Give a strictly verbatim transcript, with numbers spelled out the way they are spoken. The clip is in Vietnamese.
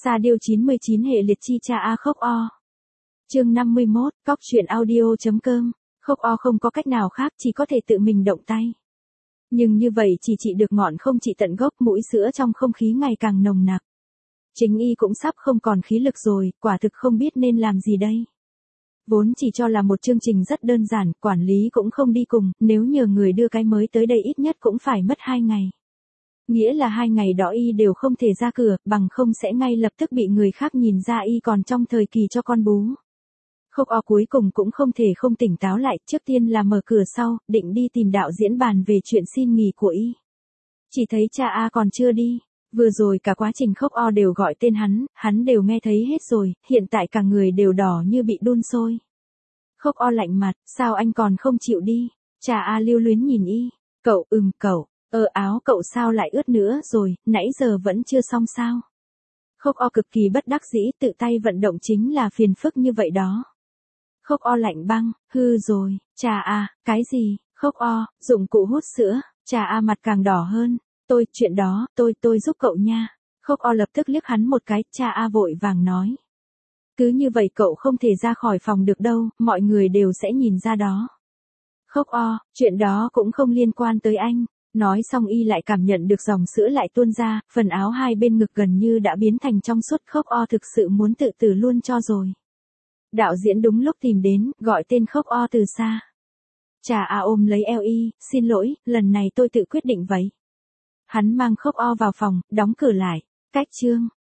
Sa điêu chín mươi chín hệ liệt chi cha A khóc o. Chương năm mươi mốt, cóc truyện audio.com. Khóc o không có cách nào khác, chỉ có thể tự mình động tay. Nhưng như vậy chỉ trị được ngọn không trị tận gốc, mũi sữa trong không khí ngày càng nồng nặc. Chính y cũng sắp không còn khí lực rồi, quả thực không biết nên làm gì đây. Vốn chỉ cho là một chương trình rất đơn giản, quản lý cũng không đi cùng, nếu nhờ người đưa cái mới tới đây ít nhất cũng phải mất hai ngày. Nghĩa là hai ngày đó y đều không thể ra cửa, bằng không sẽ ngay lập tức bị người khác nhìn ra y còn trong thời kỳ cho con bú. Khóc o cuối cùng cũng không thể không tỉnh táo lại, trước tiên là mở cửa sau, định đi tìm đạo diễn bàn về chuyện xin nghỉ của y. Chỉ thấy cha A còn chưa đi, vừa rồi cả quá trình khóc o đều gọi tên hắn, hắn đều nghe thấy hết rồi, hiện tại cả người đều đỏ như bị đun sôi. Khóc o lạnh mặt, sao anh còn không chịu đi? Cha A lưu luyến nhìn y, cậu, ừm cậu. Ờ áo cậu sao lại ướt nữa rồi, nãy giờ vẫn chưa xong sao? Khóc o cực kỳ bất đắc dĩ, tự tay vận động chính là phiền phức như vậy đó. Khóc o lạnh băng, hư rồi, cha A, cái gì? Khóc o, dụng cụ hút sữa, cha A mặt càng đỏ hơn. Tôi, chuyện đó, tôi, tôi giúp cậu nha. Khóc o lập tức liếc hắn một cái, cha A vội vàng nói. Cứ như vậy cậu không thể ra khỏi phòng được đâu, mọi người đều sẽ nhìn ra đó. Khóc o, chuyện đó cũng không liên quan tới anh. Nói xong y lại cảm nhận được dòng sữa lại tuôn ra, phần áo hai bên ngực gần như đã biến thành trong suốt. Khóc o thực sự muốn tự tử luôn cho rồi. Đạo diễn đúng lúc tìm đến, gọi tên khóc o từ xa. Cha A ôm lấy eo y, xin lỗi, lần này tôi tự quyết định vậy. Hắn mang khóc o vào phòng, đóng cửa lại. Cách chương,